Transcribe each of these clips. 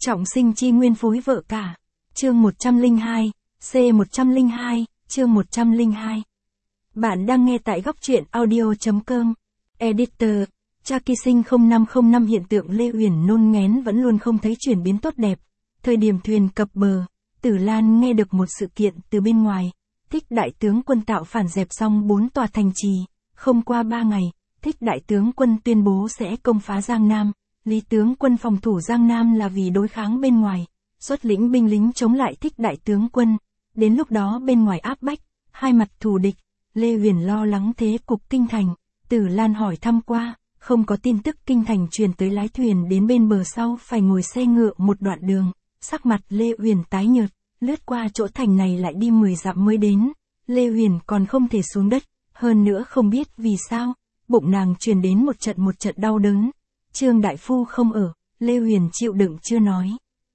Trọng sinh chi nguyên phối vợ cả. Chương 102, C102, chương 102. Bạn đang nghe tại góc truyện audio.com. Editor, cha kỳ sinh 0505 hiện tượng Lê Uyển nôn nghén vẫn luôn không thấy chuyển biến tốt đẹp. Thời điểm thuyền cập bờ, Tử Lan nghe được một sự kiện từ bên ngoài. Thích đại tướng quân tạo phản dẹp xong 4 tòa thành trì. Không qua 3 ngày, Thích đại tướng quân tuyên bố sẽ công phá Giang Nam. Lý tướng quân phòng thủ Giang Nam là vì đối kháng bên ngoài, xuất lĩnh binh lính chống lại Thích đại tướng quân. Đến lúc đó bên ngoài áp bách, hai mặt thù địch, Lê Uyển lo lắng thế cục kinh thành. Tử Lan hỏi thăm qua, không có tin tức kinh thành truyền tới, lái thuyền đến bên bờ sau phải ngồi xe ngựa một đoạn đường. Sắc mặt Lê Uyển tái nhợt, lướt qua chỗ thành này lại đi 10 dặm mới đến. Lê Uyển còn không thể xuống đất, hơn nữa không biết vì sao, bụng nàng truyền đến một trận đau đớn. Trương đại phu không ở, Lê Uyển chịu đựng chưa nói.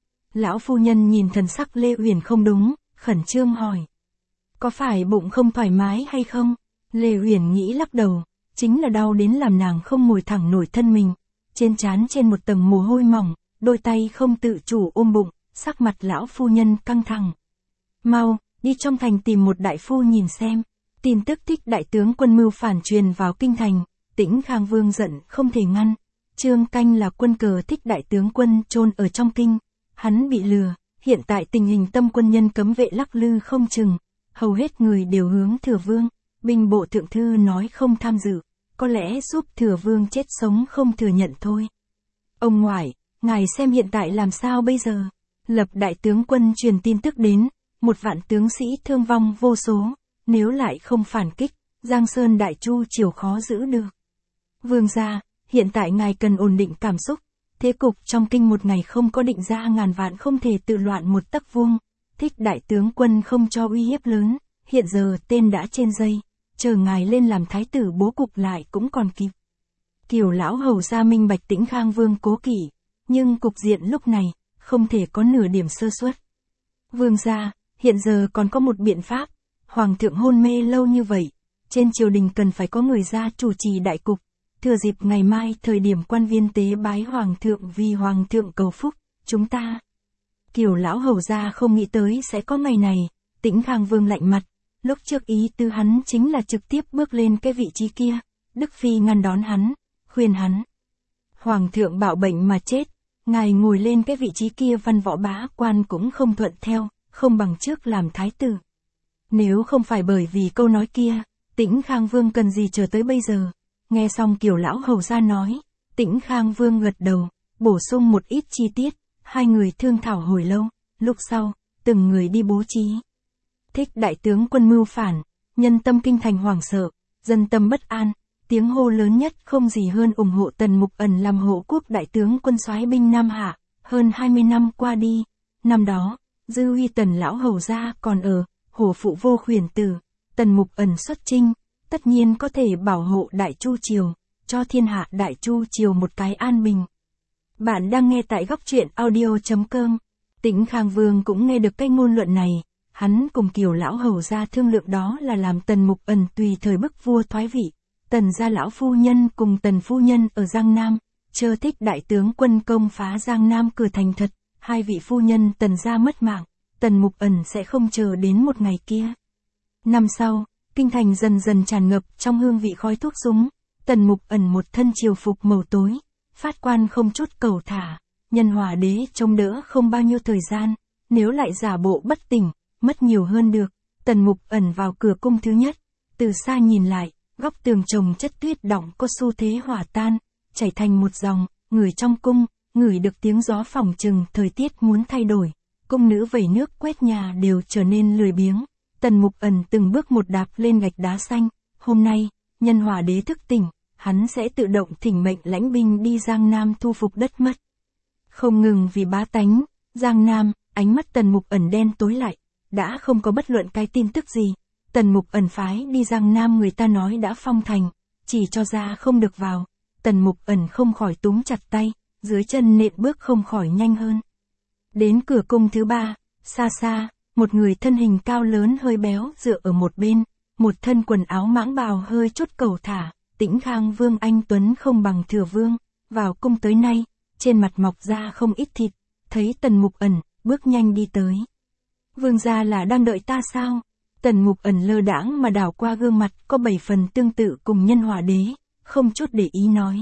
Lão phu nhân nhìn thần sắc Lê Uyển không đúng, khẩn trương hỏi: có phải bụng không thoải mái hay không? Lê Uyển nghĩ lắc đầu, chính là đau đến làm nàng không ngồi thẳng nổi thân mình. Trên trán trên một tầng mồ hôi mỏng, đôi tay không tự chủ ôm bụng, sắc mặt lão phu nhân căng thẳng. Mau, đi trong thành tìm một đại phu nhìn xem. Tin tức Thích đại tướng quân mưu phản truyền vào kinh thành, Tĩnh Khang Vương giận không thể ngăn. Trương Canh là quân cờ Thích đại tướng quân chôn ở trong kinh, hắn bị lừa, hiện tại tình hình tâm quân nhân cấm vệ lắc lư không chừng, hầu hết người đều hướng Thừa Vương. Binh bộ thượng thư nói không tham dự, có lẽ giúp Thừa Vương chết sống không thừa nhận thôi. Ông ngoại, ngài xem hiện tại làm sao bây giờ? Lập đại tướng quân truyền tin tức đến, 1 vạn tướng sĩ thương vong vô số, nếu lại không phản kích, Giang Sơn đại chu triều khó giữ được. Vương gia, hiện tại ngài cần ổn định cảm xúc, thế cục trong kinh một ngày không có định ra, ngàn vạn không thể tự loạn một tấc vuông. Thích đại tướng quân không cho uy hiếp lớn, hiện giờ tên đã trên dây, chờ ngài lên làm thái tử bố cục lại cũng còn kịp. Kiều lão hầu gia minh bạch Tĩnh Khang Vương cố kỵ, nhưng cục diện lúc này không thể có nửa điểm sơ suất. Vương gia, hiện giờ còn có một biện pháp, hoàng thượng hôn mê lâu như vậy, trên triều đình cần phải có người ra chủ trì đại cục. Thừa dịp ngày mai thời điểm quan viên tế bái hoàng thượng vì hoàng thượng cầu phúc, chúng ta. Kiều lão hầu gia không nghĩ tới sẽ có ngày này. Tĩnh Khang Vương lạnh mặt, lúc trước ý tư hắn chính là trực tiếp bước lên cái vị trí kia. Đức Phi ngăn đón hắn, khuyên hắn: hoàng thượng bạo bệnh mà chết, ngài ngồi lên cái vị trí kia văn võ bá quan cũng không thuận theo, không bằng trước làm thái tử. Nếu không phải bởi vì câu nói kia, Tĩnh Khang Vương cần gì chờ tới bây giờ? Nghe xong Kiều lão hầu gia nói, Tĩnh Khang Vương gật đầu, bổ sung một ít chi tiết, hai người thương thảo hồi lâu, lúc sau, từng người đi bố trí. Thích đại tướng quân mưu phản, nhân tâm kinh thành hoảng sợ, dân tâm bất an, tiếng hô lớn nhất không gì hơn ủng hộ Tần Mục Ẩn làm hộ quốc đại tướng quân soái binh Nam Hạ. Hơn 20 năm qua đi, năm đó, dư uy Tần lão hầu gia còn ở, hổ phụ vô khuyển tử, Tần Mục Ẩn xuất chinh, tất nhiên có thể bảo hộ đại chu triều, cho thiên hạ đại chu triều một cái an bình. Bạn đang nghe tại góc truyện audio.com. Tĩnh Khang Vương cũng nghe được cái ngôn luận này, hắn cùng Kiều lão hầu gia thương lượng đó là làm Tần Mục Ẩn tùy thời bức vua thoái vị. Tần gia lão phu nhân cùng Tần phu nhân ở Giang Nam, chờ Thích đại tướng quân công phá Giang Nam cửa thành thật, hai vị phu nhân Tần gia mất mạng, Tần Mục Ẩn sẽ không chờ đến một ngày kia. Năm sau, kinh thành dần dần tràn ngập trong hương vị khói thuốc súng. Tần Mục Ẩn một thân triều phục màu tối, phát quan không chút cầu thả. Nhân Hòa đế trông đỡ không bao nhiêu thời gian, nếu lại giả bộ bất tỉnh, mất nhiều hơn được. Tần Mục Ẩn vào cửa cung thứ nhất, từ xa nhìn lại, góc tường trồng chất tuyết đọng có xu thế hòa tan, chảy thành một dòng. Người trong cung ngửi được tiếng gió, phỏng chừng thời tiết muốn thay đổi. Cung nữ vẩy nước quét nhà đều trở nên lười biếng. Tần Mục Ẩn từng bước một đạp lên gạch đá xanh. Hôm nay, Nhân Hòa đế thức tỉnh, hắn sẽ tự động thỉnh mệnh lãnh binh đi Giang Nam thu phục đất mất. Không ngừng vì bá tánh, Giang Nam, ánh mắt Tần Mục Ẩn đen tối lại, đã không có bất luận cái tin tức gì. Tần Mục Ẩn phái đi Giang Nam, người ta nói đã phong thành, chỉ cho ra không được vào. Tần Mục Ẩn không khỏi túm chặt tay, dưới chân nện bước không khỏi nhanh hơn. Đến cửa cung thứ 3, xa xa, một người thân hình cao lớn hơi béo dựa ở một bên, một thân quần áo mãng bào hơi chút cầu thả. Tĩnh Khang Vương anh tuấn không bằng Thừa Vương, vào cung tới nay, trên mặt mọc ra không ít thịt, thấy Tần Mục Ẩn, bước nhanh đi tới. Vương gia là đang đợi ta sao? Tần Mục Ẩn lơ đãng mà đảo qua gương mặt có 7 phần tương tự cùng Nhân Hỏa Đế, không chút để ý nói.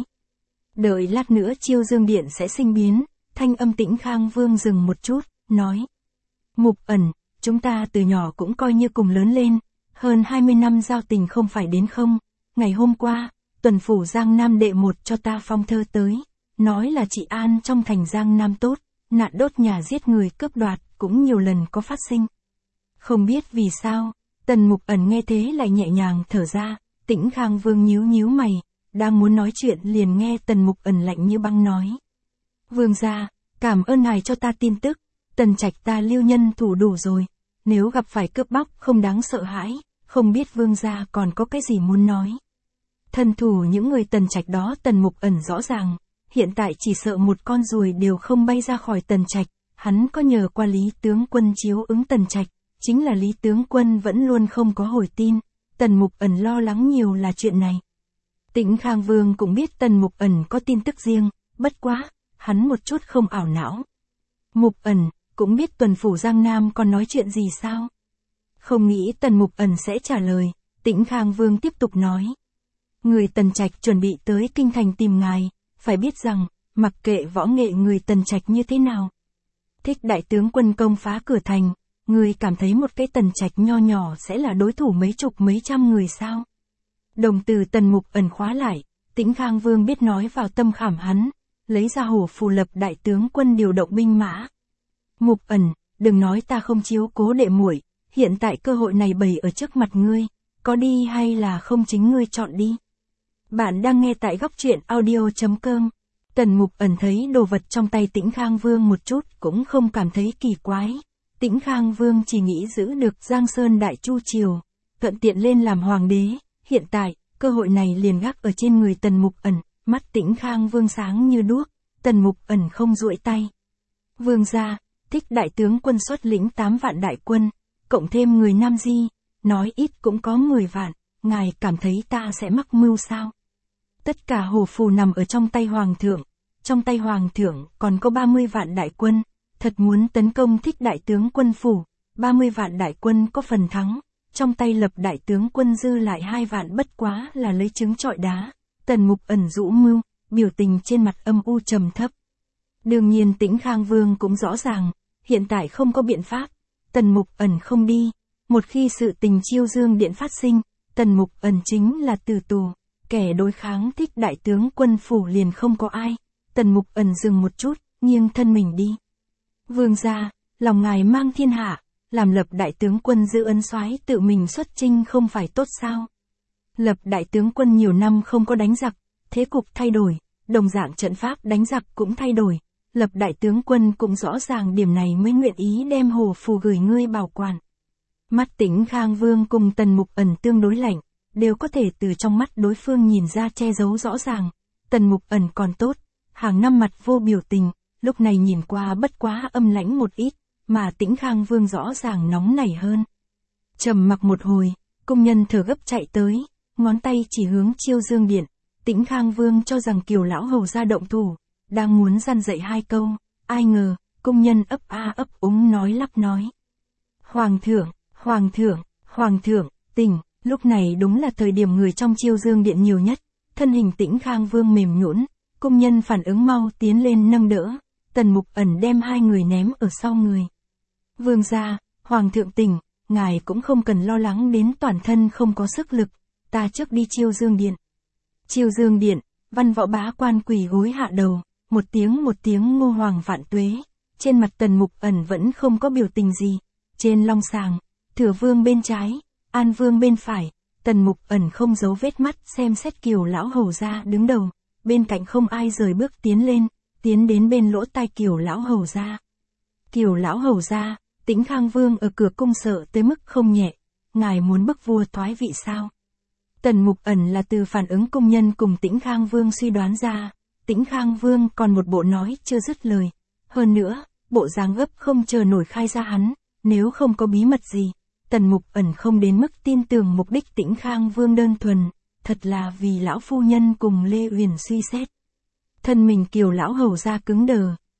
Đợi lát nữa Chiêu Dương Điện sẽ sinh biến, thanh âm Tĩnh Khang Vương dừng một chút, nói. Mục Ẩn, chúng ta từ nhỏ cũng coi như cùng lớn lên, hơn 20 năm giao tình không phải đến không. Ngày hôm qua, tuần phủ Giang Nam đệ một cho ta phong thơ tới, nói là trị an trong thành Giang Nam tốt, nạn đốt nhà giết người cướp đoạt cũng nhiều lần có phát sinh. Không biết vì sao, Tần Mục Ẩn nghe thế lại nhẹ nhàng thở ra, Tĩnh Khang Vương nhíu nhíu mày, đang muốn nói chuyện liền nghe Tần Mục Ẩn lạnh như băng nói. Vương gia, cảm ơn ngài cho ta tin tức, Tần Trạch ta lưu nhân thủ đủ rồi, nếu gặp phải cướp bóc không đáng sợ hãi, không biết vương gia còn có cái gì muốn nói. Thân thủ những người Tần Trạch đó Tần Mục Ẩn rõ ràng, hiện tại chỉ sợ một con ruồi đều không bay ra khỏi Tần Trạch, hắn có nhờ qua Lý tướng quân chiếu ứng Tần Trạch, chính là Lý tướng quân vẫn luôn không có hồi tin, Tần Mục Ẩn lo lắng nhiều là chuyện này. Tĩnh Khang Vương cũng biết Tần Mục Ẩn có tin tức riêng, bất quá, hắn một chút không ảo não. Mục Ẩn, cũng biết tuần phủ Giang Nam còn nói chuyện gì sao? Không nghĩ Tần Mục Ẩn sẽ trả lời, Tĩnh Khang Vương tiếp tục nói. Người Tần Trạch chuẩn bị tới kinh thành tìm ngài, phải biết rằng, mặc kệ võ nghệ người Tần Trạch như thế nào. Thích đại tướng quân công phá cửa thành, người cảm thấy một cái Tần Trạch nho nhỏ sẽ là đối thủ mấy chục mấy trăm người sao? Đồng từ Tần Mục Ẩn khóa lại, Tĩnh Khang Vương biết nói vào tâm khảm hắn, lấy ra hổ phù lập đại tướng quân điều động binh mã. Mục Ẩn, đừng nói ta không chiếu cố đệ muội, hiện tại cơ hội này bày ở trước mặt ngươi, có đi hay là không chính ngươi chọn đi. Bạn đang nghe tại góc truyện audio.com. Tần Mục Ẩn thấy đồ vật trong tay Tĩnh Khang Vương một chút cũng không cảm thấy kỳ quái. Tĩnh Khang Vương chỉ nghĩ giữ được Giang Sơn Đại Chu Triều, thuận tiện lên làm hoàng đế. Hiện tại, cơ hội này liền gác ở trên người Tần Mục Ẩn, mắt Tĩnh Khang Vương sáng như đuốc, Tần Mục Ẩn không duỗi tay. Vương gia, Thích đại tướng quân xuất lĩnh 8 vạn đại quân, cộng thêm người Nam Di, nói ít cũng có 10 vạn, ngài cảm thấy ta sẽ mắc mưu sao? Tất cả hổ phù nằm ở trong tay Hoàng thượng, trong tay Hoàng thượng còn có 30 vạn đại quân, thật muốn tấn công Thích đại tướng quân phủ, 30 vạn đại quân có phần thắng, trong tay Lập đại tướng quân dư lại 2 vạn bất quá là lấy trứng trọi đá. Tần Mục Ẩn rũ mưu, biểu tình trên mặt âm u trầm thấp. Đương nhiên Tĩnh Khang Vương cũng rõ ràng, hiện tại không có biện pháp, Tần Mục Ẩn không đi, một khi sự tình Chiêu Dương Điện phát sinh, Tần Mục Ẩn chính là tử tù, kẻ đối kháng Thích đại tướng quân phủ liền không có ai. Tần Mục Ẩn dừng một chút, nghiêng thân mình đi. Vương gia, lòng ngài mang thiên hạ, làm Lập đại tướng quân giữ ân soái tự mình xuất chinh không phải tốt sao? Lập đại tướng quân nhiều năm không có đánh giặc, thế cục thay đổi, đồng dạng trận pháp đánh giặc cũng thay đổi. Lập đại tướng quân cũng rõ ràng điểm này mới nguyện ý đem hổ phù gửi ngươi bảo quản. Mắt Tĩnh Khang Vương cùng Tần Mục Ẩn tương đối lạnh, đều có thể từ trong mắt đối phương nhìn ra che giấu rõ ràng. Tần Mục Ẩn còn tốt, hàng năm mặt vô biểu tình, lúc này nhìn qua bất quá âm lãnh một ít, mà Tĩnh Khang Vương rõ ràng nóng nảy hơn. Trầm mặc một hồi, công nhân thở gấp chạy tới, ngón tay chỉ hướng Chiêu Dương Điện. Tĩnh Khang Vương cho rằng Kiều lão hầu ra động thủ, đang muốn răn dạy 2 câu, ai ngờ, công nhân ấp a ấp úng nói lắp nói. Hoàng thượng, Hoàng thượng, Hoàng thượng, tỉnh, lúc này đúng là thời điểm người trong Chiêu Dương Điện nhiều nhất, thân hình Tĩnh Khang Vương mềm nhũn, công nhân phản ứng mau tiến lên nâng đỡ, Tần Mục Ẩn đem 2 người ném ở sau người. Vương gia, Hoàng thượng tỉnh, ngài cũng không cần lo lắng đến toàn thân không có sức lực, ta trước đi Chiêu Dương Điện. Chiêu Dương Điện, văn võ bá quan quỳ gối hạ đầu, một tiếng ngô hoàng vạn tuế, trên mặt Tần Mục Ẩn vẫn không có biểu tình gì, trên long sàng, Thừa Vương bên trái, An Vương bên phải, Tần Mục Ẩn không giấu vết mắt xem xét Kiều lão hầu ra đứng đầu, bên cạnh không ai rời bước tiến lên, tiến đến bên lỗ tai Kiều lão hầu ra. Kiều lão hầu ra, Tĩnh Khang Vương ở cửa cung sợ tới mức không nhẹ, ngài muốn bức vua thoái vị sao? Tần Mục Ẩn là từ phản ứng công nhân cùng Tĩnh Khang Vương suy đoán ra, Tĩnh Khang Vương còn một bộ nói chưa dứt lời, hơn nữa, bộ dáng gấp không chờ nổi khai ra hắn, nếu không có bí mật gì, Tần Mục Ẩn không đến mức tin tưởng mục đích Tĩnh Khang Vương đơn thuần, thật là vì lão phu nhân cùng Lê Uyển suy xét. Thân mình Kiều lão hầu ra cứng đờ,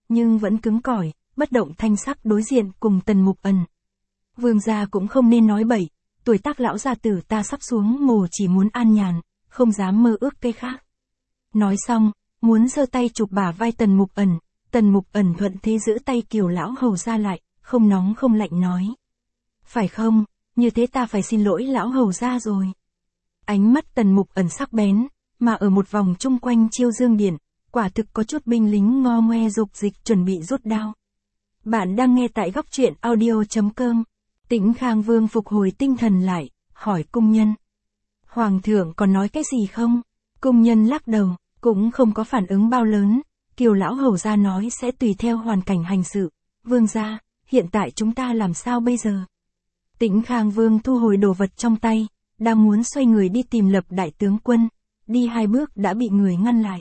nhưng vẫn cứng cỏi, bất động thanh sắc đối diện cùng Tần Mục Ẩn. Vương gia cũng không nên nói bậy, tuổi tác lão gia tử ta sắp xuống mồ chỉ muốn an nhàn, không dám mơ ước cái khác. Nói xong, muốn giơ tay chụp bả vai Tần Mục Ẩn, Tần Mục Ẩn thuận thế giữ tay Kiều lão hầu gia lại, không nóng không lạnh nói. Phải không, như thế ta phải xin lỗi lão hầu gia rồi. Ánh mắt Tần Mục Ẩn sắc bén, mà ở một vòng chung quanh Chiêu Dương Điện, quả thực có chút binh lính ngo ngoe dục dịch chuẩn bị rút đao. Bạn đang nghe tại góc truyện audio.com. Tĩnh Khang Vương phục hồi tinh thần lại, hỏi cung nhân. Hoàng thượng còn nói cái gì không? Cung nhân lắc đầu, cũng không có phản ứng bao lớn. Kiều lão hầu gia nói sẽ tùy theo hoàn cảnh hành sự. Vương gia, hiện tại chúng ta làm sao bây giờ? Tĩnh Khang Vương thu hồi đồ vật trong tay, đang muốn xoay người đi tìm Lập đại tướng quân. Đi 2 bước đã bị người ngăn lại.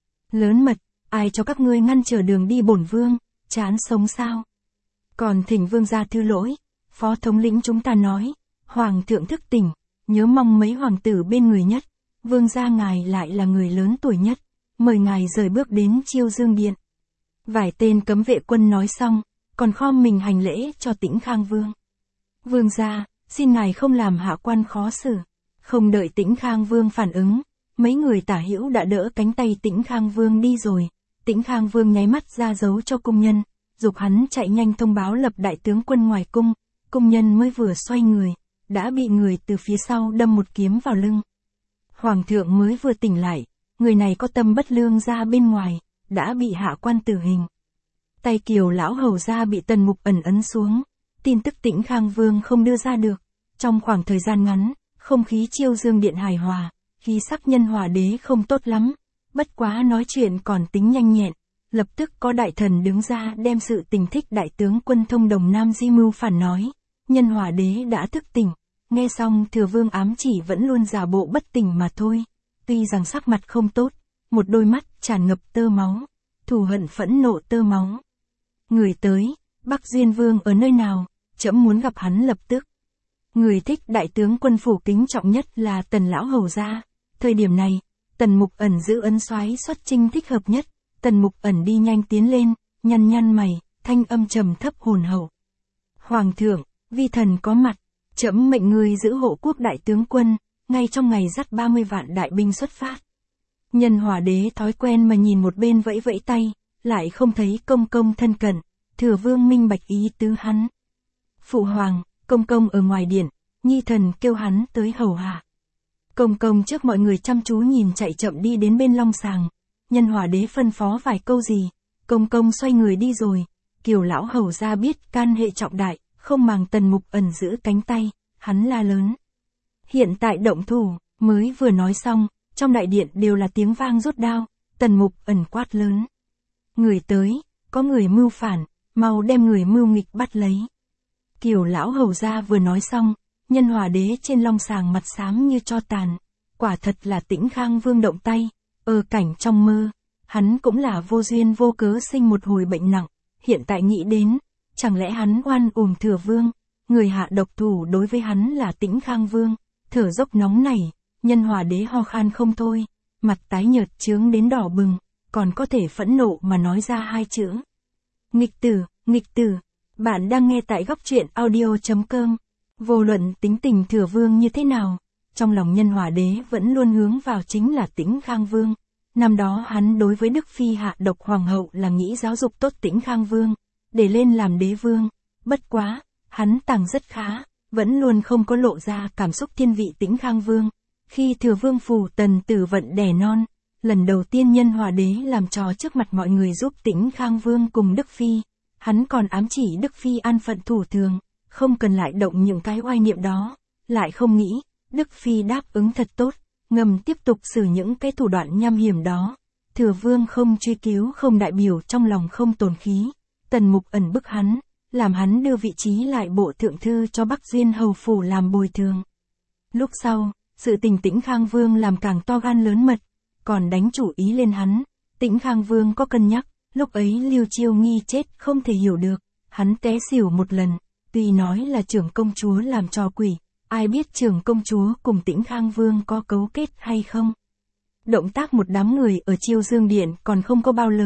Lớn mật, ai cho các ngươi ngăn trở đường đi bổn vương, chán sống sao? Còn thỉnh vương gia thứ lỗi, phó thống lĩnh chúng ta nói, hoàng thượng thức tỉnh, nhớ mong mấy hoàng tử bên người nhất, vương gia ngài lại là người lớn tuổi nhất, mời ngài rời bước đến Chiêu Dương Điện. Vài tên cấm vệ quân nói xong, còn khom mình hành lễ cho Tĩnh Khang Vương. Vương gia, xin ngài không làm hạ quan khó xử. Không đợi Tĩnh Khang Vương phản ứng, mấy người tả hữu đã đỡ cánh tay Tĩnh Khang Vương đi rồi. Tĩnh Khang Vương nháy mắt ra dấu cho cung nhân, dục hắn chạy nhanh thông báo Lập đại tướng quân ngoài cung. Cung nhân mới vừa xoay người, đã bị người từ phía sau đâm một kiếm vào lưng. Hoàng thượng mới vừa tỉnh lại, người này có tâm bất lương ra bên ngoài, đã bị hạ quan tử hình. Tay Kiều lão hầu gia bị Tần Mục Ẩn ấn xuống, tin tức Tĩnh Khang Vương không đưa ra được. Trong khoảng thời gian ngắn, không khí Chiêu Dương Điện hài hòa, khí sắc Nhân Hòa đế không tốt lắm, bất quá nói chuyện còn tính nhanh nhẹn, lập tức có đại thần đứng ra đem sự tình thích đại tướng quân thông đồng Nam Di mưu phản nói. Nhân Hòa đế đã thức tỉnh, nghe xong Thừa Vương ám chỉ vẫn luôn giả bộ bất tỉnh mà thôi, tuy rằng sắc mặt không tốt, một đôi mắt tràn ngập tơ máu, thù hận phẫn nộ tơ máu. Người tới, Bắc Duyên Vương ở nơi nào, trẫm muốn gặp hắn lập tức. Người thích đại tướng quân phủ kính trọng nhất là Tần lão hầu gia. Thời điểm này, Tần Mục Ẩn giữ ấn soái xuất chinh thích hợp nhất. Tần Mục Ẩn đi nhanh tiến lên, nhăn nhăn mày, thanh âm trầm thấp hồn hậu. Hoàng thượng, vi thần có mặt, trẫm mệnh người giữ hộ quốc đại tướng quân, ngay trong ngày dắt 30 vạn đại binh xuất phát. Nhân Hòa đế thói quen mà nhìn một bên vẫy vẫy tay, lại không thấy công công thân cận. Thừa Vương minh bạch ý tứ hắn. Phụ hoàng, công công ở ngoài điện, nhi thần kêu hắn tới hầu hạ. Công công trước mọi người chăm chú nhìn chạy chậm đi đến bên long sàng. Nhân Hòa đế phân phó vài câu gì, công công xoay người đi rồi. Kiều lão hầu gia biết can hệ trọng đại, không màng Tần Mục Ẩn giữ cánh tay, hắn la lớn. Hiện tại động thủ, mới vừa nói xong, trong đại điện đều là tiếng vang rút đao. Tần Mục Ẩn quát lớn. Người tới, có người mưu phản, mau đem người mưu nghịch bắt lấy. Kiều lão hầu gia vừa nói xong, Nhân Hòa đế trên long sàng mặt xám như tro tàn. Quả thật là Tĩnh Khang Vương động tay, cảnh trong mơ, hắn cũng là vô duyên vô cớ sinh một hồi bệnh nặng, hiện tại nghĩ đến, chẳng lẽ hắn oan uổng Thừa Vương, người hạ độc thủ đối với hắn là Tĩnh Khang Vương, thở dốc nóng nảy, Nhân Hòa đế ho khan không thôi, mặt tái nhợt chướng đến đỏ bừng, còn có thể phẫn nộ mà nói ra 2 chữ. Nghịch tử, bạn đang nghe tại góc truyện audio.com. Vô luận tính tình Thừa Vương như thế nào, trong lòng Nhân Hòa đế vẫn luôn hướng vào chính là Tĩnh Khang Vương. Năm đó hắn đối với Đức Phi hạ độc hoàng hậu là nghĩ giáo dục tốt Tĩnh Khang Vương, để lên làm đế vương. Bất quá, hắn tàng rất khá, vẫn luôn không có lộ ra cảm xúc thiên vị Tĩnh Khang Vương. Khi Thừa Vương phủ Tần Tử Vận đẻ non, lần đầu tiên Nhân Hòa đế làm trò trước mặt mọi người giúp Tĩnh Khang Vương cùng Đức Phi. Hắn còn ám chỉ Đức Phi an phận thủ thường, không cần lại động những cái oai niệm đó, lại không nghĩ, Đức Phi đáp ứng thật tốt, ngầm tiếp tục xử những cái thủ đoạn nham hiểm đó. Thừa Vương không truy cứu không đại biểu trong lòng không tồn khí, Tần Mục Ẩn bức hắn, làm hắn đưa vị trí lại bộ thượng thư cho Bắc Duyên hầu phủ làm bồi thường. Lúc sau, sự tình Tĩnh Khang Vương làm càng to gan lớn mật, còn đánh chủ ý lên hắn. Tĩnh Khang Vương có cân nhắc, lúc ấy Lưu Chiêu Nghi chết không thể hiểu được, hắn té xỉu một lần, tuy nói là trưởng công chúa làm trò quỷ, ai biết trưởng công chúa cùng Tĩnh Khang Vương có cấu kết hay không. Động tác một đám người ở Chiêu Dương Điện còn không có bao lớn,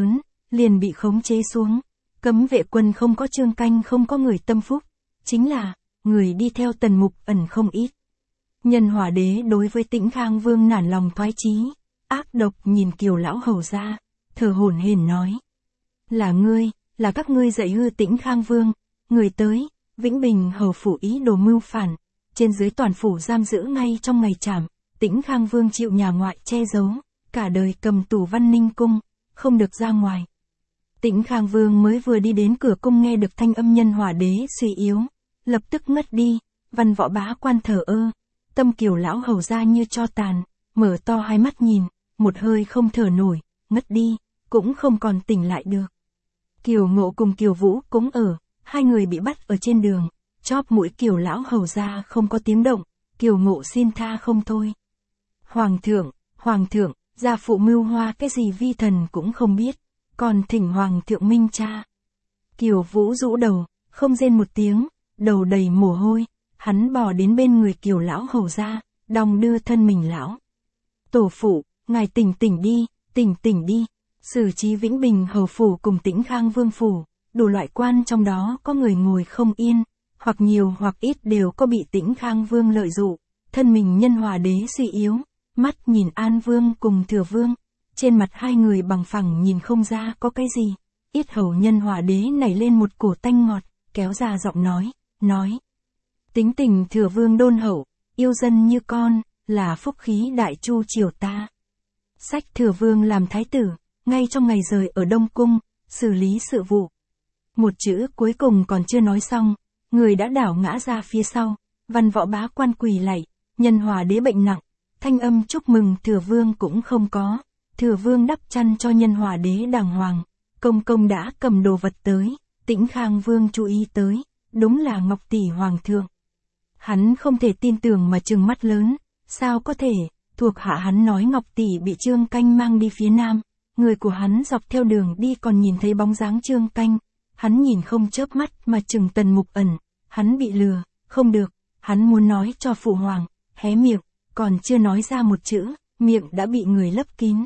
liền bị khống chế xuống. Cấm vệ quân không có Trương Canh, không có người tâm phúc, chính là, người đi theo Tần Mục Ẩn không ít. Nhân Hỏa Đế đối với Tĩnh Khang Vương nản lòng thoái chí, ác độc nhìn Kiều lão hầu ra, thở hổn hển nói. Là ngươi, là các ngươi dạy hư Tĩnh Khang Vương, người tới, Vĩnh Bình hầu phủ ý đồ mưu phản, trên dưới toàn phủ giam giữ ngay trong ngày trảm, Tĩnh Khang Vương chịu nhà ngoại che giấu, cả đời cầm tù Văn Ninh cung, không được ra ngoài. Tĩnh Khang Vương mới vừa đi đến cửa cung nghe được thanh âm Nhân Hỏa Đế suy yếu, lập tức ngất đi. Văn Võ Bá Quan thờ ơ, tâm Kiều lão hầu ra như tro tàn, mở to hai mắt nhìn, một hơi không thở nổi, ngất đi, cũng không còn tỉnh lại được. Kiều Ngộ cùng Kiều Vũ cũng ở, hai người bị bắt ở trên đường, chóp mũi Kiều lão hầu ra không có tiếng động, Kiều Ngộ xin tha không thôi. Hoàng thượng, gia phụ mưu hoa cái gì vi thần cũng không biết, còn thỉnh Hoàng thượng minh tra. Kiều Vũ rũ đầu, không rên một tiếng, đầu đầy mồ hôi, hắn bò đến bên người Kiều lão hầu ra, đong đưa thân mình lão. Tổ phụ, ngài tỉnh đi, xử trí Vĩnh Bình hầu phủ cùng Tĩnh Khang Vương phủ, đủ loại quan trong đó có người ngồi không yên, hoặc nhiều hoặc ít đều có bị Tĩnh Khang Vương lợi dụ, thân mình Nhân Hỏa Đế suy yếu, mắt nhìn An Vương cùng Thừa Vương, trên mặt hai người bằng phẳng nhìn không ra có cái gì, yết hầu Nhân Hỏa Đế nảy lên một cổ tanh ngọt, kéo ra giọng nói. Tính tình Thừa Vương đôn hậu, yêu dân như con, là phúc khí đại chu triều ta. Sách Thừa Vương làm thái tử, ngay trong ngày rời ở Đông Cung, xử lý sự vụ. Một chữ cuối cùng còn chưa nói xong, người đã đảo ngã ra phía sau, Văn Võ Bá Quan quỳ lạy, Nhân Hỏa Đế bệnh nặng, thanh âm chúc mừng Thừa Vương cũng không có. Thừa Vương đắp chăn cho Nhân Hỏa Đế đàng hoàng, công đã cầm đồ vật tới, Tĩnh Khang Vương chú ý tới, đúng là Ngọc tỷ hoàng thượng. Hắn không thể tin tưởng mà trừng mắt lớn, sao có thể, thuộc hạ hắn nói Ngọc tỷ bị Trương Canh mang đi phía nam, người của hắn dọc theo đường đi còn nhìn thấy bóng dáng Trương Canh, hắn nhìn không chớp mắt mà trừng Tần Mục Ẩn, hắn bị lừa, không được, hắn muốn nói cho phụ hoàng, hé miệng, còn chưa nói ra một chữ, miệng đã bị người lấp kín.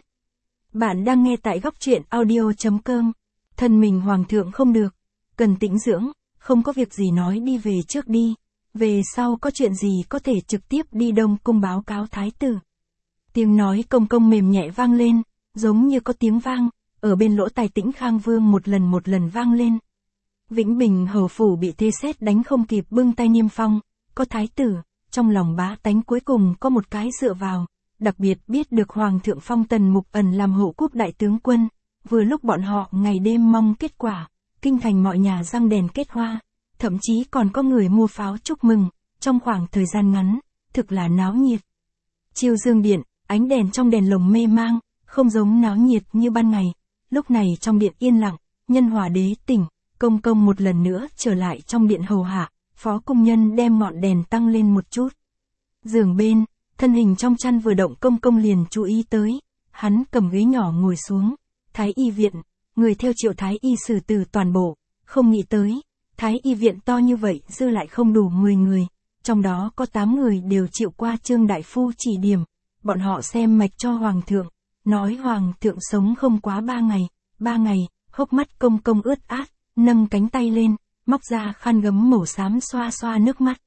Bạn đang nghe tại góc truyện audio.com, thân mình hoàng thượng không được, cần tĩnh dưỡng, không có việc gì nói đi về trước đi, về sau có chuyện gì có thể trực tiếp đi Đông Cung báo cáo thái tử. Tiếng nói công mềm nhẹ vang lên, giống như có tiếng vang, ở bên lỗ tai Tĩnh Khang Vương một lần vang lên. Vĩnh Bình hầu phủ bị thế sét đánh không kịp bưng tay niêm phong, có thái tử, trong lòng bá tánh cuối cùng có một cái dựa vào, đặc biệt biết được Hoàng thượng phong Tần Mục Ẩn làm hộ quốc đại tướng quân, vừa lúc bọn họ ngày đêm mong kết quả, kinh thành mọi nhà răng đèn kết hoa, thậm chí còn có người mua pháo chúc mừng, trong khoảng thời gian ngắn, thực là náo nhiệt. Chiêu Dương Điện, ánh đèn trong đèn lồng mê mang, không giống náo nhiệt như ban ngày, lúc này trong điện yên lặng, Nhân Hỏa Đế tỉnh, công một lần nữa trở lại trong điện hầu hạ, phó công nhân đem ngọn đèn tăng lên một chút. Giường bên, thân hình trong chăn vừa động công liền chú ý tới, hắn cầm ghế nhỏ ngồi xuống, Thái y viện, người theo Triệu Thái y xử tử toàn bộ, không nghĩ tới, Thái y viện to như vậy dư lại không đủ 10 người, trong đó có 8 người đều chịu qua Trương đại phu chỉ điểm, bọn họ xem mạch cho Hoàng thượng, nói Hoàng thượng sống không quá 3 ngày, hốc mắt công ướt át, nâng cánh tay lên, móc ra khăn gấm màu xám xoa nước mắt.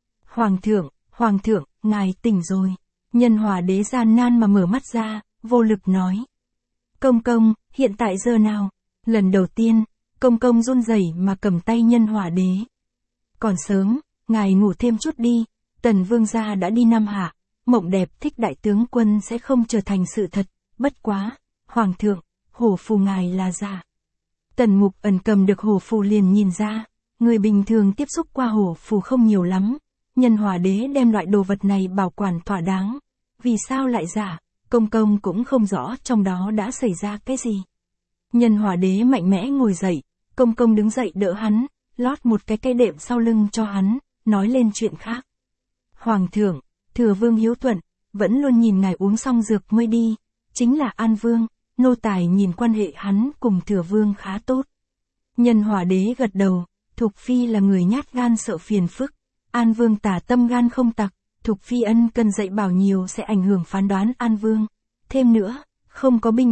Hoàng thượng, ngài tỉnh rồi. Nhân Hỏa Đế gian nan mà mở mắt ra, vô lực nói. Công, hiện tại giờ nào? Lần đầu tiên, công run rẩy mà cầm tay Nhân Hỏa Đế. Còn sớm, ngài ngủ thêm chút đi, Tần Vương gia đã đi Nam Hạ, mộng đẹp thích đại tướng quân sẽ không trở thành sự thật, bất quá, Hoàng thượng, hổ phù ngài là giả. Tần Mục Ẩn cầm được hổ phù liền nhìn ra, người bình thường tiếp xúc qua hổ phù không nhiều lắm, Nhân Hỏa Đế đem loại đồ vật này bảo quản thỏa đáng, vì sao lại giả, công cũng không rõ trong đó đã xảy ra cái gì. Nhân Hỏa Đế mạnh mẽ ngồi dậy, công đứng dậy đỡ hắn, lót một cái cây đệm sau lưng cho hắn, nói lên chuyện khác. Hoàng thượng, Thừa Vương hiếu thuận, vẫn luôn nhìn ngài uống xong dược mới đi, chính là An Vương, nô tài nhìn quan hệ hắn cùng Thừa Vương khá tốt. Nhân Hỏa Đế gật đầu, Thục Phi là người nhát gan sợ phiền phức, An Vương tả tâm gan không tặc, Thục Phi ân cần dạy bảo nhiều sẽ ảnh hưởng phán đoán An Vương. Thêm nữa, không có binh bộ,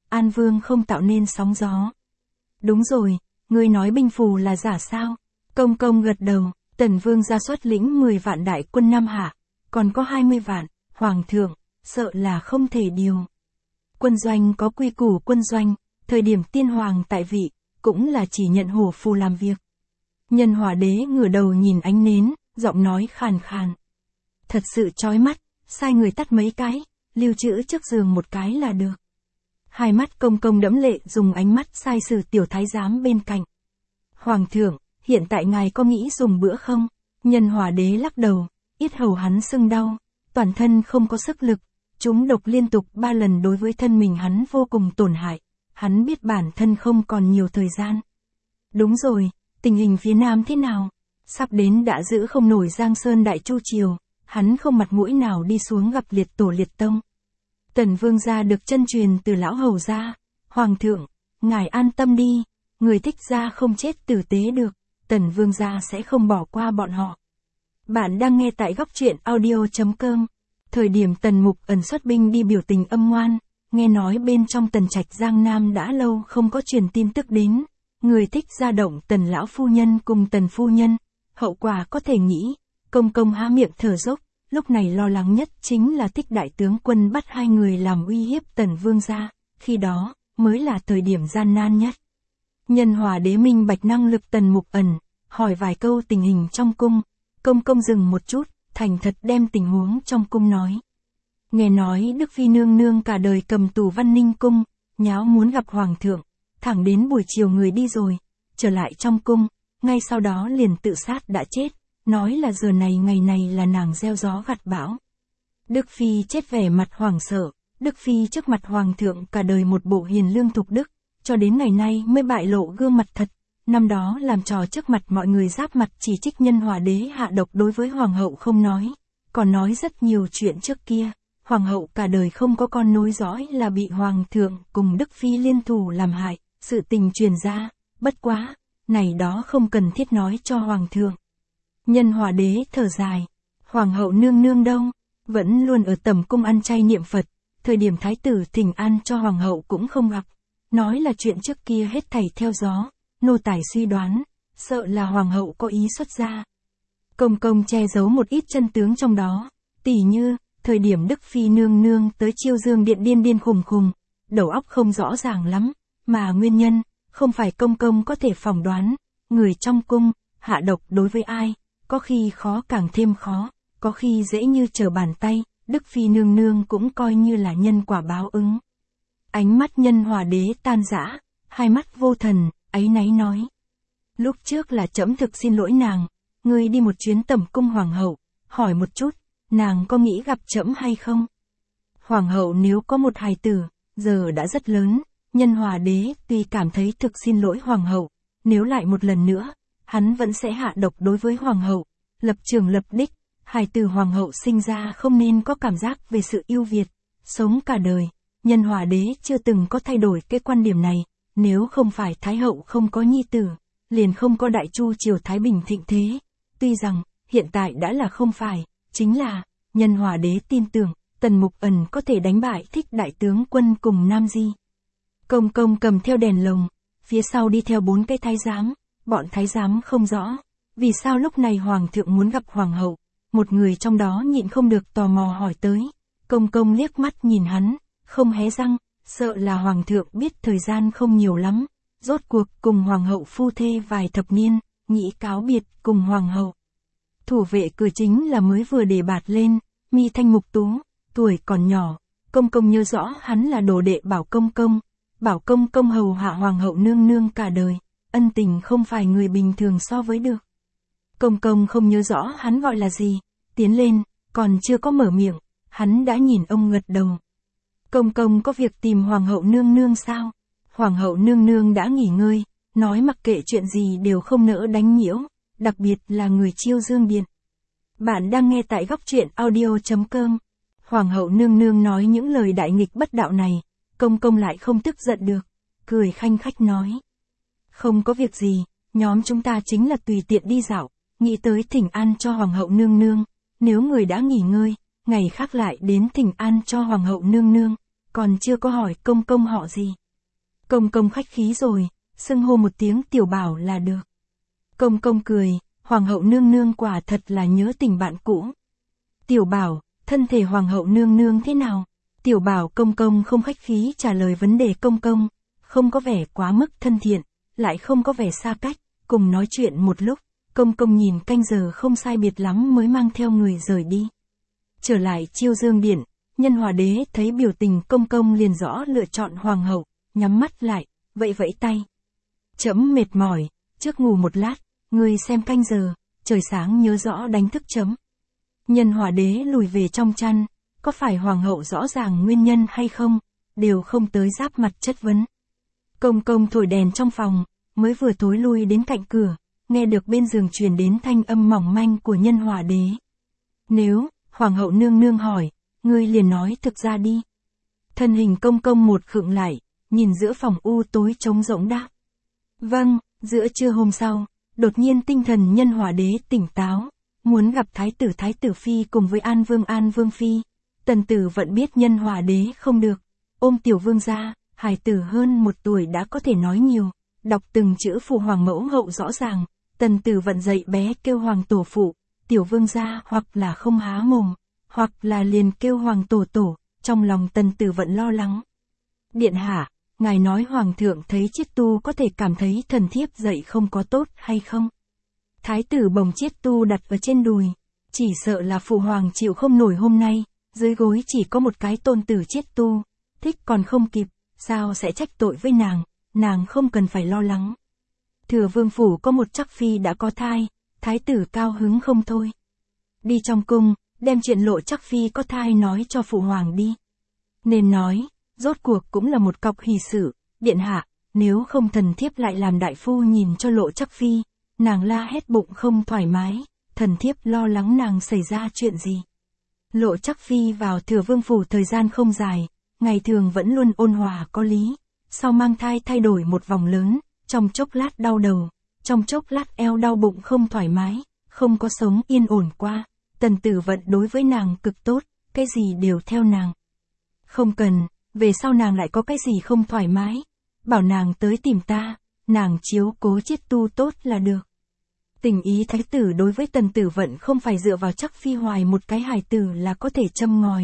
An Vương không tạo nên sóng gió. Đúng rồi, ngươi nói binh phù là giả sao? Công công gật đầu, Tần Vương ra xuất lĩnh 10 vạn đại quân Nam Hạ, còn có 20 vạn, Hoàng thượng, sợ là không thể điều. Quân doanh có quy củ quân doanh, thời điểm tiên hoàng tại vị, cũng là chỉ nhận hổ phù làm việc. Nhân Hỏa Đế ngửa đầu nhìn ánh nến, giọng nói khàn khàn. Thật sự chói mắt, sai người tắt mấy cái, lưu trữ trước giường một cái là được. Hai mắt công công đẫm lệ dùng ánh mắt sai sử tiểu thái giám bên cạnh. Hoàng thượng, hiện tại ngài có nghĩ dùng bữa không? Nhân Hỏa Đế lắc đầu, yết hầu hắn sưng đau, toàn thân không có sức lực, trúng độc liên tục 3 lần đối với thân mình hắn vô cùng tổn hại, hắn biết bản thân không còn nhiều thời gian. Đúng rồi, tình hình phía Nam thế nào? Sắp đến đã giữ không nổi Giang Sơn Đại Chu Triều, hắn không mặt mũi nào đi xuống gặp liệt tổ liệt tông. Tần Vương gia được chân truyền từ lão hầu gia, Hoàng thượng, ngài an tâm đi, người thích gia không chết tử tế được, Tần Vương gia sẽ không bỏ qua bọn họ. Bạn đang nghe tại góc truyện audio.com. Thời điểm Tần Mục Ẩn xuất binh đi biểu tình âm ngoan, nghe nói bên trong Tần Trạch Giang Nam đã lâu không có truyền tin tức đến, người thích gia động Tần lão phu nhân cùng Tần phu nhân, hậu quả có thể nghĩ. Công công há miệng thở dốc, lúc này lo lắng nhất chính là Thích đại tướng quân bắt 2 người làm uy hiếp Tần Vương gia, khi đó mới là thời điểm gian nan nhất. Nhân Hỏa Đế minh bạch năng lực Tần Mục Ẩn, hỏi vài câu tình hình trong cung, công công dừng một chút, thành thật đem tình huống trong cung nói. Nghe nói Đức Phi nương nương cả đời cầm tù Văn Ninh cung, nháo muốn gặp Hoàng thượng, thẳng đến buổi chiều người đi rồi, trở lại trong cung, ngay sau đó liền tự sát đã chết, nói là giờ này ngày này là nàng gieo gió gặt bão. Đức Phi chết vẻ mặt hoảng sợ, Đức Phi trước mặt Hoàng thượng cả đời một bộ hiền lương thục đức, cho đến ngày nay mới bại lộ gương mặt thật, năm đó làm trò trước mặt mọi người giáp mặt chỉ trích Nhân Hỏa Đế hạ độc đối với Hoàng hậu không nói, còn nói rất nhiều chuyện trước kia. Hoàng hậu cả đời không có con nối dõi là bị Hoàng thượng cùng Đức Phi liên thủ làm hại, sự tình truyền ra, bất quá, này đó không cần thiết nói cho Hoàng thượng. Nhân Hỏa Đế thở dài, Hoàng hậu nương nương đâu, vẫn luôn ở tẩm cung ăn chay niệm Phật, thời điểm thái tử thỉnh an cho Hoàng hậu cũng không gặp, nói là chuyện trước kia hết thảy theo gió, nô tài suy đoán, sợ là Hoàng hậu có ý xuất gia. Công công che giấu một ít chân tướng trong đó, tỉ như, thời điểm Đức Phi nương nương tới Chiêu Dương Điện điên điên khùng khùng, đầu óc không rõ ràng lắm, mà nguyên nhân, không phải công công có thể phỏng đoán, người trong cung, hạ độc đối với ai, có khi khó càng thêm khó, có khi dễ như trở bàn tay, Đức Phi nương nương cũng coi như là nhân quả báo ứng. Ánh mắt Nhân Hỏa Đế tan rã, hai mắt vô thần, áy náy nói. Lúc trước là trẫm thực xin lỗi nàng, ngươi đi một chuyến tẩm cung Hoàng hậu, hỏi một chút, nàng có nghĩ gặp trẫm hay không? Hoàng hậu nếu có một hài tử, giờ đã rất lớn, Nhân Hỏa Đế tuy cảm thấy thực xin lỗi Hoàng hậu, nếu lại một lần nữa, hắn vẫn sẽ hạ độc đối với Hoàng hậu, lập trường lập đích, hài tử Hoàng hậu sinh ra không nên có cảm giác về sự ưu việt, sống cả đời, Nhân Hỏa Đế chưa từng có thay đổi cái quan điểm này, nếu không phải Thái hậu không có nhi tử, liền không có Đại Chu Triều Thái Bình thịnh thế, tuy rằng, hiện tại đã là không phải, chính là, Nhân Hỏa Đế tin tưởng, Tần Mục Ẩn có thể đánh bại Thích đại tướng quân cùng Nam Di. Công công cầm theo đèn lồng, phía sau đi theo 4 cái thái giám, bọn thái giám không rõ, vì sao lúc này Hoàng thượng muốn gặp Hoàng hậu, một người trong đó nhịn không được tò mò hỏi tới, công công liếc mắt nhìn hắn, không hé răng, sợ là Hoàng thượng biết thời gian không nhiều lắm, rốt cuộc cùng Hoàng hậu phu thê vài thập niên, nghĩ cáo biệt cùng Hoàng hậu. Thủ vệ cửa chính là mới vừa đề bạt lên, mi thanh mục tú, tuổi còn nhỏ, công công nhớ rõ hắn là đồ đệ Bảo công công hầu hạ Hoàng hậu nương nương cả đời, ân tình không phải người bình thường so với được. Công công không nhớ rõ hắn gọi là gì, tiến lên, còn chưa có mở miệng, hắn đã nhìn ông gật đầu. Công công có việc tìm Hoàng hậu nương nương sao? Hoàng hậu nương nương đã nghỉ ngơi, nói mặc kệ chuyện gì đều không nỡ đánh nhiễu, đặc biệt là người Chiêu Dương Điện. Bạn đang nghe tại góc truyện audio.com. Hoàng hậu nương nương nói những lời đại nghịch bất đạo này, công công lại không tức giận được, cười khanh khách nói. Không có việc gì, nhóm chúng ta chính là tùy tiện đi dạo, nghĩ tới thỉnh an cho Hoàng hậu nương nương, nếu người đã nghỉ ngơi, ngày khác lại đến thỉnh an cho Hoàng hậu nương nương, còn chưa có hỏi công công họ gì. Công công khách khí rồi, xưng hô một tiếng tiểu bảo là được. Công công cười, hoàng hậu nương nương quả thật là nhớ tình bạn cũ. Tiểu bảo, thân thể hoàng hậu nương nương thế nào? Tiểu bảo công công không khách khí trả lời vấn đề công công, không có vẻ quá mức thân thiện, lại không có vẻ xa cách, cùng nói chuyện một lúc, công công nhìn canh giờ không sai biệt lắm mới mang theo người rời đi. Trở lại Chiêu Dương Điện, Nhân Hòa Đế thấy biểu tình công công liền rõ lựa chọn hoàng hậu, nhắm mắt lại, vẫy vẫy tay. Trẫm mệt mỏi, trước ngủ một lát, ngươi xem canh giờ, trời sáng nhớ rõ đánh thức trẫm. Nhân Hòa Đế lùi về trong chăn, có phải hoàng hậu rõ ràng nguyên nhân hay không, đều không tới giáp mặt chất vấn. Công công thổi đèn trong phòng, mới vừa thối lui đến cạnh cửa, nghe được bên giường truyền đến thanh âm mỏng manh của Nhân Hòa Đế. Nếu, hoàng hậu nương nương hỏi, ngươi liền nói thực ra đi. Thân hình công công một khựng lại, nhìn giữa phòng u tối trống rỗng đáp. Vâng, giữa trưa hôm sau, đột nhiên tinh thần Nhân Hòa Đế tỉnh táo, muốn gặp Thái tử Phi cùng với An Vương Phi. Tần Tử Vận biết Nhân Hòa Đế không được, ôm tiểu vương ra, hài tử hơn 1 tuổi đã có thể nói nhiều, đọc từng chữ phụ hoàng mẫu hậu rõ ràng. Tần Tử Vận dạy bé kêu hoàng tổ phụ, tiểu vương ra hoặc là không há mồm, hoặc là liền kêu hoàng tổ tổ, trong lòng Tần Tử Vận lo lắng. Điện hạ, ngài nói hoàng thượng thấy Chiết Tu có thể cảm thấy thần thiếp dạy không có tốt hay không? Thái tử bồng Chiết Tu đặt ở trên đùi, chỉ sợ là phụ hoàng chịu không nổi hôm nay, dưới gối chỉ có một cái tôn tử Chiết Tu, thích còn không kịp, sao sẽ trách tội với nàng không cần phải lo lắng. Thừa vương phủ có một chắc phi đã có thai, thái tử cao hứng không thôi. Đi trong cung, đem chuyện lộ chắc phi có thai nói cho phụ hoàng đi. Nên nói, rốt cuộc cũng là một cọc hỷ sự, điện hạ, nếu không thần thiếp lại làm đại phu nhìn cho lộ chắc phi, nàng la hét bụng không thoải mái, thần thiếp lo lắng nàng xảy ra chuyện gì. Lộ chắc phi vào Thừa vương phủ thời gian không dài, ngày thường vẫn luôn ôn hòa có lý, sau mang thai thay đổi một vòng lớn, trong chốc lát đau đầu, trong chốc lát eo đau bụng không thoải mái, không có sống yên ổn qua. Tần Tử Vận đối với nàng cực tốt, cái gì đều theo nàng. Không cần, về sau nàng lại có cái gì không thoải mái, bảo nàng tới tìm ta, nàng chiếu cố Chiết Tu tốt là được. Tình ý thái tử đối với Tần Tử Vận không phải dựa vào chắc phi hoài một cái hài tử là có thể châm ngòi.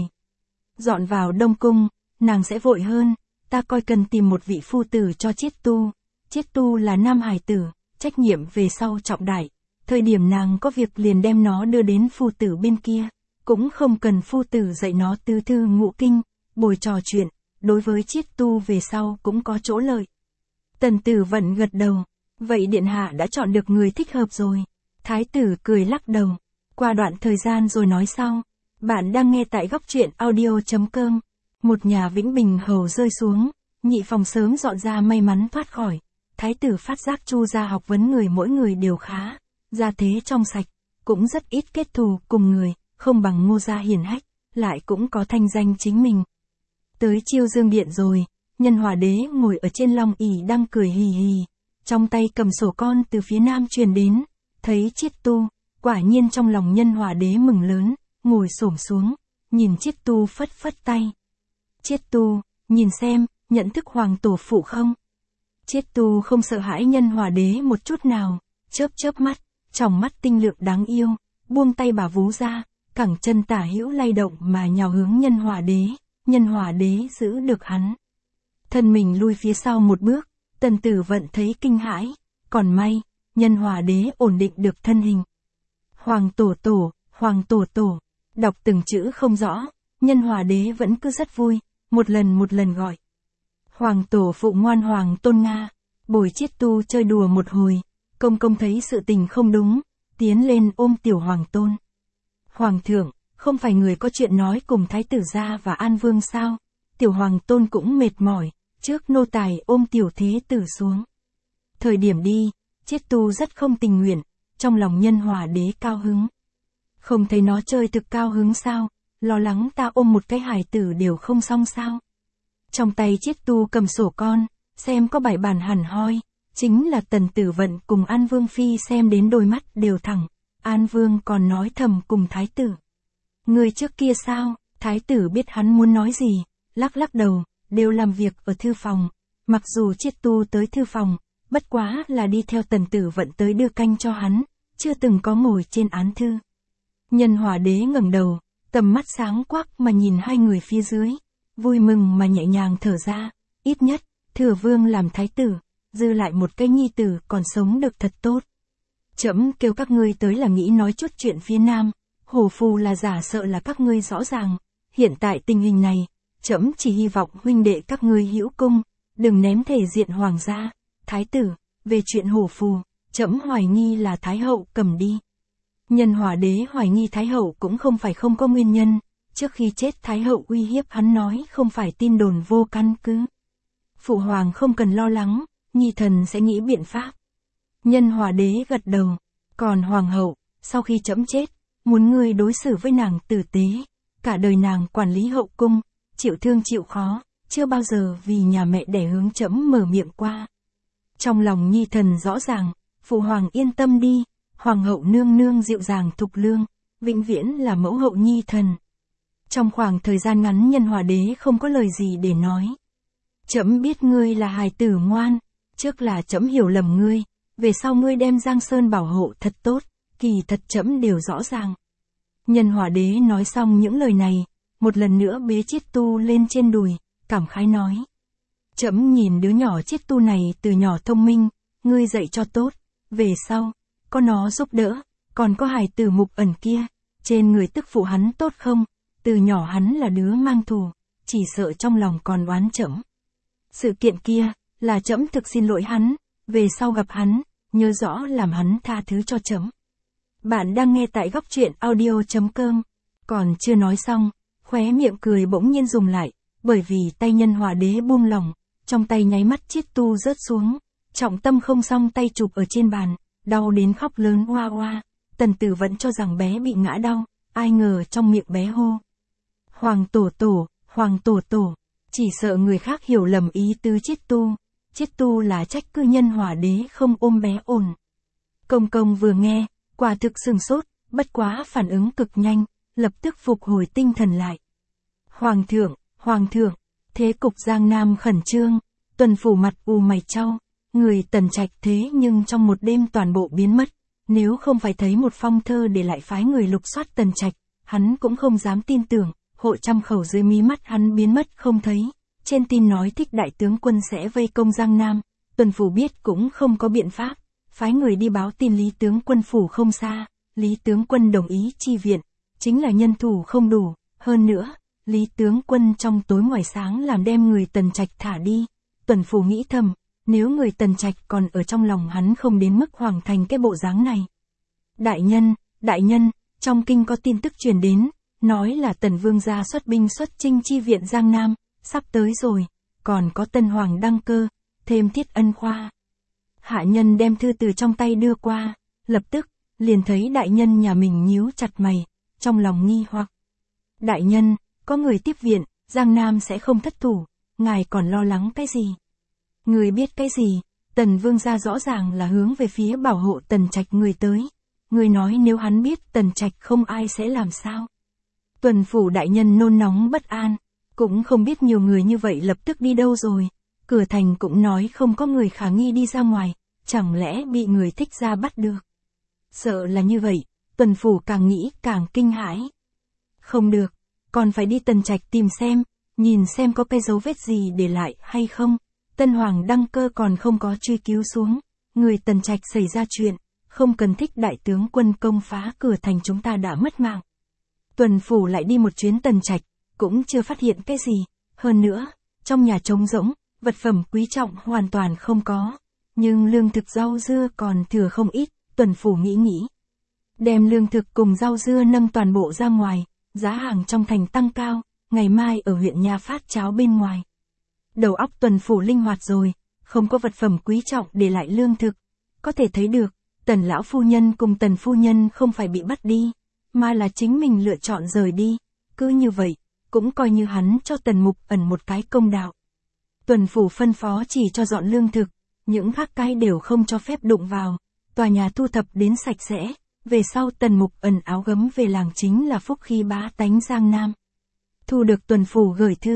Dọn vào Đông Cung, nàng sẽ vội hơn, ta coi cần tìm một vị phu tử cho Chiết Tu. Chiết Tu là nam hài tử, trách nhiệm về sau trọng đại. Thời điểm nàng có việc liền đem nó đưa đến phu tử bên kia, cũng không cần phu tử dạy nó tứ thư ngũ kinh, bồi trò chuyện, đối với Chiết Tu về sau cũng có chỗ lợi. Tần Tử Vận gật đầu, vậy điện hạ đã chọn được người thích hợp rồi. Thái tử cười lắc đầu, qua đoạn thời gian rồi nói sau. Bạn đang nghe tại góc truyện audio.com. Một nhà Vĩnh Bình hầu rơi xuống, nhị phòng sớm dọn ra may mắn thoát khỏi. Thái tử phát giác Chu gia học vấn người mỗi người đều khá, gia thế trong sạch, cũng rất ít kết thù cùng người, không bằng Ngô gia hiển hách, lại cũng có thanh danh chính mình. Tới Chiêu Dương Điện rồi, Nhân Hòa Đế ngồi ở trên long ỷ đang cười hì hì, trong tay cầm sổ con từ phía nam truyền đến, thấy Chiết Tu, quả nhiên trong lòng Nhân Hòa Đế mừng lớn, ngồi xổm xuống, nhìn Chiết Tu phất phất tay. Chiết Tu, nhìn xem, nhận thức hoàng tổ phụ không? Chiết Tu không sợ hãi Nhân Hòa Đế một chút nào, chớp chớp mắt, tròng mắt tinh lượng đáng yêu, buông tay bà vú ra, cẳng chân tả hữu lay động mà nhào hướng Nhân Hòa Đế. Nhân Hòa Đế giữ được hắn. Thân mình lui phía sau một bước, Tần Tử Vận thấy kinh hãi, còn may, Nhân Hòa Đế ổn định được thân hình. Hoàng tổ tổ, đọc từng chữ không rõ, Nhân Hòa Đế vẫn cứ rất vui, một lần gọi. Hoàng tổ phụ ngoan hoàng tôn Nga, bồi Chiết Tu chơi đùa một hồi, công công thấy sự tình không đúng, tiến lên ôm tiểu hoàng tôn. Hoàng thượng, không phải người có chuyện nói cùng thái tử gia và An Vương sao? Tiểu hoàng tôn cũng mệt mỏi, trước nô tài ôm tiểu thế tử xuống. Thời điểm đi, Chiết Tu rất không tình nguyện, trong lòng Nhân Hòa Đế cao hứng. Không thấy nó chơi thực cao hứng sao, lo lắng ta ôm một cái hài tử đều không xong sao. Trong tay Chiết Tu cầm sổ con, xem có bài bản hẳn hoi, chính là Tần Tử Vận cùng An Vương Phi xem đến đôi mắt đều thẳng. An Vương còn nói thầm cùng thái tử. Người trước kia sao? Thái tử biết hắn muốn nói gì, lắc lắc đầu, đều làm việc ở thư phòng. Mặc dù Chiết Tu tới thư phòng, bất quá là đi theo Tần Tử Vận tới đưa canh cho hắn, chưa từng có ngồi trên án thư. Nhân Hỏa Đế ngẩng đầu, tầm mắt sáng quắc mà nhìn hai người phía dưới, vui mừng mà nhẹ nhàng thở ra, ít nhất, Thừa Vương làm thái tử, dư lại một cái nhi tử còn sống được thật tốt. Trẫm kêu các ngươi tới là nghĩ nói chút chuyện phía Nam, hổ phù là giả sợ là các ngươi rõ ràng, hiện tại tình hình này, trẫm chỉ hy vọng huynh đệ các ngươi hữu cung, đừng ném thể diện hoàng gia, thái tử, về chuyện hổ phù, trẫm hoài nghi là Thái hậu cầm đi. Nhân Hỏa Đế hoài nghi Thái hậu cũng không phải không có nguyên nhân, trước khi chết Thái hậu uy hiếp hắn nói không phải tin đồn vô căn cứ. Phụ hoàng không cần lo lắng, nhi thần sẽ nghĩ biện pháp. Nhân Hỏa Đế gật đầu, còn hoàng hậu, sau khi trẫm chết, muốn ngươi đối xử với nàng tử tế, cả đời nàng quản lý hậu cung, chịu thương chịu khó, chưa bao giờ vì nhà mẹ đẻ hướng trẫm mở miệng qua. Trong lòng nhi thần rõ ràng, phụ hoàng yên tâm đi, hoàng hậu nương nương dịu dàng thục lương, vĩnh viễn là mẫu hậu nhi thần. Trong khoảng thời gian ngắn Nhân Hỏa Đế không có lời gì để nói. Trẫm biết ngươi là hài tử ngoan, trước là trẫm hiểu lầm ngươi, về sau ngươi đem Giang Sơn bảo hộ thật tốt, kỳ thật trẫm đều rõ ràng. Nhân Hỏa Đế nói xong những lời này, một lần nữa bế Chiết Tu lên trên đùi, cảm khái nói. Trẫm nhìn đứa nhỏ Chiết Tu này từ nhỏ thông minh, ngươi dạy cho tốt, về sau, có nó giúp đỡ, còn có hài tử Mục Ẩn kia, trên người tức phụ hắn tốt không, từ nhỏ hắn là đứa mang thù, chỉ sợ trong lòng còn oán trẫm. Sự kiện kia, là trẫm thực xin lỗi hắn, về sau gặp hắn, nhớ rõ làm hắn tha thứ cho trẫm. Bạn đang nghe tại góc truyện audio.com, còn chưa nói xong, khóe miệng cười bỗng nhiên dùng lại, bởi vì tay Nhân Hỏa Đế buông lỏng, trong tay nháy mắt Chiết Tu rớt xuống, trọng tâm không xong tay chụp ở trên bàn, đau đến khóc lớn oa oa. Tần Tử Vận cho rằng bé bị ngã đau, ai ngờ trong miệng bé hô. Hoàng tổ tổ, hoàng tổ tổ, chỉ sợ người khác hiểu lầm ý tứ Chiết Tu. Chiết Tu là trách cứ Nhân Hỏa Đế không ôm bé ổn. Công công vừa nghe, quả thực sửng sốt, bất quá phản ứng cực nhanh, lập tức phục hồi tinh thần lại. Hoàng thượng, thế cục Giang Nam khẩn trương, Tuần phủ mặt u mày chau, người Tần Trạch thế nhưng trong một đêm toàn bộ biến mất, nếu không phải thấy một phong thơ để lại phái người lục soát Tần Trạch, hắn cũng không dám tin tưởng, hộ trăm khẩu dưới mí mắt hắn biến mất không thấy. Trên tin nói Thích đại tướng quân sẽ vây công Giang Nam, Tuần phủ biết cũng không có biện pháp, phái người đi báo tin Lý tướng quân phủ không xa, Lý tướng quân đồng ý chi viện, chính là nhân thủ không đủ, hơn nữa, Lý tướng quân trong tối ngoài sáng làm đem người Tần Trạch thả đi. Tuần phủ nghĩ thầm, nếu người Tần Trạch còn ở trong lòng hắn không đến mức hoàng thành cái bộ dáng này. Đại nhân, trong kinh có tin tức truyền đến, nói là Tần vương gia xuất binh xuất chinh chi viện Giang Nam, sắp tới rồi, còn có Tân hoàng đăng cơ, thêm Thiết Ân khoa. Hạ nhân đem thư từ trong tay đưa qua, lập tức, liền thấy đại nhân nhà mình nhíu chặt mày, trong lòng nghi hoặc. Đại nhân, có người tiếp viện, Giang Nam sẽ không thất thủ, ngài còn lo lắng cái gì? Người biết cái gì? Tần vương gia rõ ràng là hướng về phía bảo hộ Tần Trạch người tới. Người nói nếu hắn biết Tần Trạch không ai sẽ làm sao? Tuần phủ đại nhân nôn nóng bất an, cũng không biết nhiều người như vậy lập tức đi đâu rồi. Cửa thành cũng nói không có người khả nghi đi ra ngoài, chẳng lẽ bị người Thích ra bắt được? Sợ là như vậy, Tuần phủ càng nghĩ càng kinh hãi. Không được, còn phải đi Tần Trạch tìm xem, nhìn xem có cái dấu vết gì để lại hay không. Tân hoàng đăng cơ còn không có truy cứu xuống, người Tần Trạch xảy ra chuyện, không cần Thích đại tướng quân công phá cửa thành chúng ta đã mất mạng. Tuần phủ lại đi một chuyến Tần Trạch, cũng chưa phát hiện cái gì, hơn nữa, trong nhà trống rỗng, vật phẩm quý trọng hoàn toàn không có, nhưng lương thực rau dưa còn thừa không ít. Tuần phủ nghĩ, đem lương thực cùng rau dưa nâng toàn bộ ra ngoài, giá hàng trong thành tăng cao, ngày mai ở huyện nhà phát cháo bên ngoài. Đầu óc Tuần phủ linh hoạt rồi, không có vật phẩm quý trọng để lại lương thực. Có thể thấy được, Tần lão phu nhân cùng Tần phu nhân không phải bị bắt đi, mà là chính mình lựa chọn rời đi. Cứ như vậy, cũng coi như hắn cho Tần Mục Ẩn một cái công đạo. Tuần phủ phân phó chỉ cho dọn lương thực, những khác cái đều không cho phép đụng vào. Tòa nhà thu thập đến sạch sẽ, về sau Tần Mục Ẩn áo gấm về làng chính là phúc khi bá tánh Giang Nam. Thu được Tuần phủ gửi thư,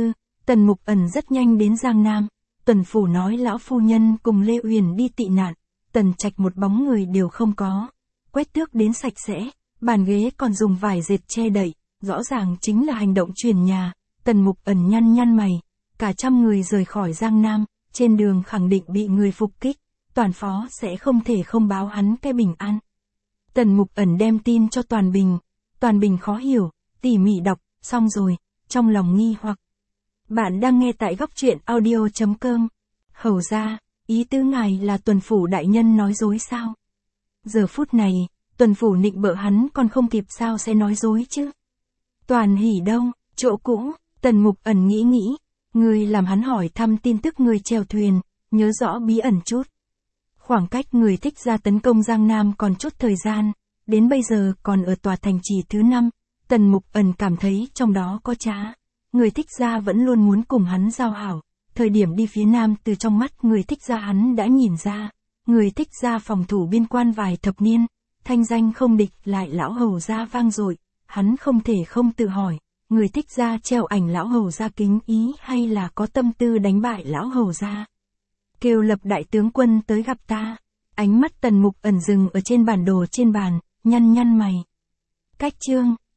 Tần Mục Ẩn rất nhanh đến Giang Nam, Tuần phủ nói lão phu nhân cùng Lê Uyển đi tị nạn, Tần Trạch một bóng người đều không có. Quét tước đến sạch sẽ, bàn ghế còn dùng vải dệt che đậy, rõ ràng chính là hành động chuyển nhà. Tần Mục Ẩn nhăn nhăn mày, cả trăm người rời khỏi Giang Nam, trên đường khẳng định bị người phục kích, Toàn Phó sẽ không thể không báo hắn cái bình an. Tần Mục Ẩn đem tin cho Toàn Bình khó hiểu, tỉ mỉ đọc, xong rồi, trong lòng nghi hoặc. Bạn đang nghe tại góc truyện audio.com. Hầu ra, ý tứ ngài là Tuần phủ đại nhân nói dối sao? Giờ phút này, Tuần phủ nịnh bợ hắn còn không kịp sao sẽ nói dối chứ? Toàn Hỷ đâu, chỗ cũ, Tần Mục Ẩn nghĩ, người làm hắn hỏi thăm tin tức người chèo thuyền, nhớ rõ bí ẩn chút. Khoảng cách người Thích Gia tấn công Giang Nam còn chút thời gian, đến bây giờ còn ở tòa thành trì thứ 5, Tần Mục Ẩn cảm thấy trong đó có trá. Người Thích Gia vẫn luôn muốn cùng hắn giao hảo, thời điểm đi phía Nam từ trong mắt người Thích Gia hắn đã nhìn ra, người Thích Gia phòng thủ biên quan vài thập niên, thanh danh không địch lại lão hầu gia vang dội, hắn không thể không tự hỏi, người Thích Gia treo ảnh lão hầu gia kính ý hay là có tâm tư đánh bại lão hầu gia. Kêu Lập đại tướng quân tới gặp ta. Ánh mắt Tần Mục Ẩn dừng ở trên bản đồ trên bàn, nhăn nhăn mày. Cách chương